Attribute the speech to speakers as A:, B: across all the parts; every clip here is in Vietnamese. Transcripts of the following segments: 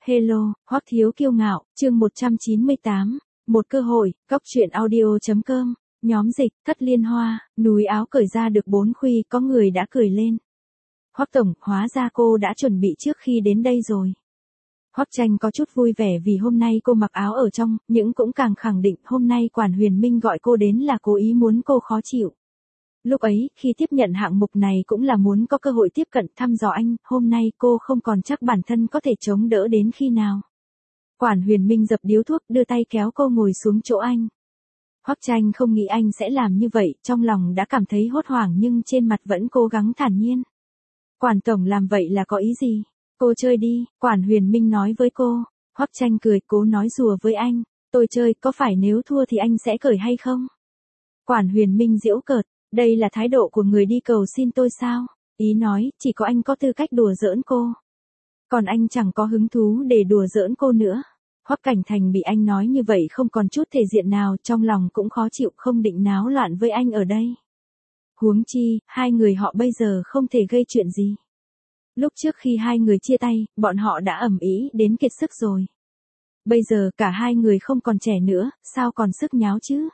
A: Hello, Hoắc Thiếu Kiêu Ngạo, chương 198, một cơ hội, Cóc Truyện Audio.com, nhóm dịch, Thất Liên Hoa, núi áo cởi ra được 4 khuy, có người đã cười lên. Hoắc tổng, hóa ra cô đã chuẩn bị trước khi đến đây rồi. Hoắc Tranh có chút vui vẻ vì hôm nay cô mặc áo ở trong, nhưng cũng càng khẳng định hôm nay Quản Huyền Minh gọi cô đến là cố ý muốn cô khó chịu. Lúc ấy, khi tiếp nhận hạng mục này cũng là muốn có cơ hội tiếp cận thăm dò anh, hôm nay cô không còn chắc bản thân có thể chống đỡ đến khi nào. Quản Huyền Minh dập điếu thuốc đưa tay kéo cô ngồi xuống chỗ anh. Hoắc Tranh không nghĩ anh sẽ làm như vậy, trong lòng đã cảm thấy hốt hoảng nhưng trên mặt vẫn cố gắng thản nhiên. Quản tổng làm vậy là có ý gì? Cô chơi đi, Quản Huyền Minh nói với cô. Hoắc Tranh cười cố nói đùa với anh, tôi chơi, có phải nếu thua thì anh sẽ cởi hay không? Quản Huyền Minh giễu cợt, đây là thái độ của người đi cầu xin tôi sao? Ý nói, chỉ có anh có tư cách đùa giỡn cô. Còn anh chẳng có hứng thú để đùa giỡn cô nữa. Hoắc Cảnh Thành bị anh nói như vậy không còn chút thể diện nào, trong lòng cũng khó chịu, không định náo loạn với anh ở đây. Huống chi, hai người họ bây giờ không thể gây chuyện gì. Lúc trước khi hai người chia tay, bọn họ đã ầm ĩ đến kiệt sức rồi. Bây giờ cả hai người không còn trẻ nữa, sao còn sức nháo chứ?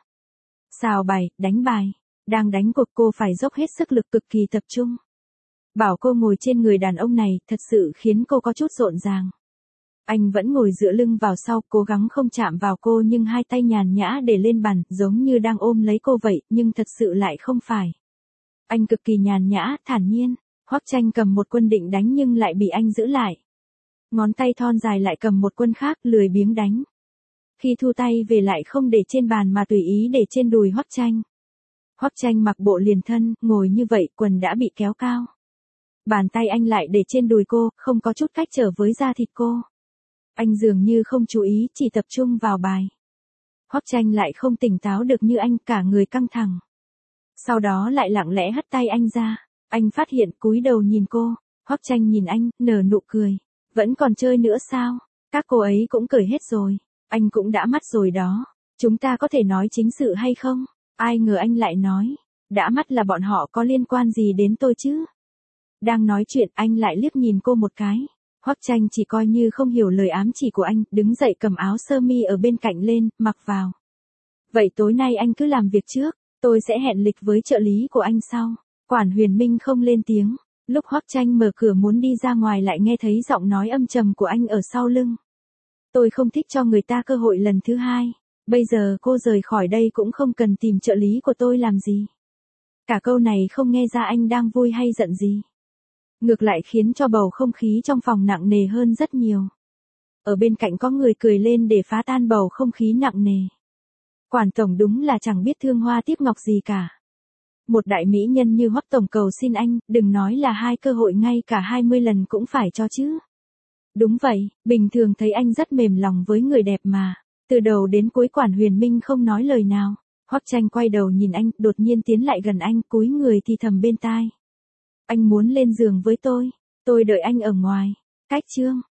A: Xào bài, đánh bài. Đang đánh cuộc cô phải dốc hết sức lực cực kỳ tập trung. Bảo cô ngồi trên người đàn ông này thật sự khiến cô có chút rộn ràng. Anh vẫn ngồi dựa lưng vào sau, cố gắng không chạm vào cô nhưng hai tay nhàn nhã để lên bàn, giống như đang ôm lấy cô vậy, nhưng thật sự lại không phải. Anh cực kỳ nhàn nhã, thản nhiên. Hoắc Tranh cầm một quân định đánh nhưng lại bị anh giữ lại. Ngón tay thon dài lại cầm một quân khác, lười biếng đánh. Khi thu tay về lại không để trên bàn mà tùy ý để trên đùi Hoắc Tranh. Hoắc Tranh mặc bộ liền thân, ngồi như vậy, quần đã bị kéo cao. Bàn tay anh lại để trên đùi cô, không có chút cách trở với da thịt cô. Anh dường như không chú ý, chỉ tập trung vào bài. Hoắc Tranh lại không tỉnh táo được như anh, cả người căng thẳng. Sau đó lại lặng lẽ hất tay anh ra. Anh phát hiện, cúi đầu nhìn cô. Hoắc Tranh nhìn anh, nở nụ cười. Vẫn còn chơi nữa sao? Các cô ấy cũng cởi hết rồi. Anh cũng đã mắt rồi đó. Chúng ta có thể nói chính sự hay không? Ai ngờ anh lại nói. Đã mắt là bọn họ có liên quan gì đến tôi chứ? Đang nói chuyện anh lại liếc nhìn cô một cái. Hoắc Tranh chỉ coi như không hiểu lời ám chỉ của anh, đứng dậy cầm áo sơ mi ở bên cạnh lên, mặc vào. Vậy tối nay anh cứ làm việc trước, tôi sẽ hẹn lịch với trợ lý của anh sau. Quản Huyền Minh không lên tiếng. Lúc Hoắc Tranh mở cửa muốn đi ra ngoài lại nghe thấy giọng nói âm trầm của anh ở sau lưng. Tôi không thích cho người ta cơ hội lần thứ hai. Bây giờ cô rời khỏi đây cũng không cần tìm trợ lý của tôi làm gì. Cả câu này không nghe ra anh đang vui hay giận gì. Ngược lại khiến cho bầu không khí trong phòng nặng nề hơn rất nhiều. Ở bên cạnh có người cười lên để phá tan bầu không khí nặng nề. Quản tổng đúng là chẳng biết thương hoa tiếc ngọc gì cả. Một đại mỹ nhân như Hoắc tổng cầu xin anh, đừng nói là 2 cơ hội, ngay cả 20 lần cũng phải cho chứ. Đúng vậy, bình thường thấy anh rất mềm lòng với người đẹp mà. Từ đầu đến cuối Quản Huyền Minh không nói lời nào. Hoắc Tranh quay đầu nhìn anh, đột nhiên tiến lại gần anh, cúi người thì thầm bên tai. Anh muốn lên giường với tôi đợi anh ở ngoài. Cách chương.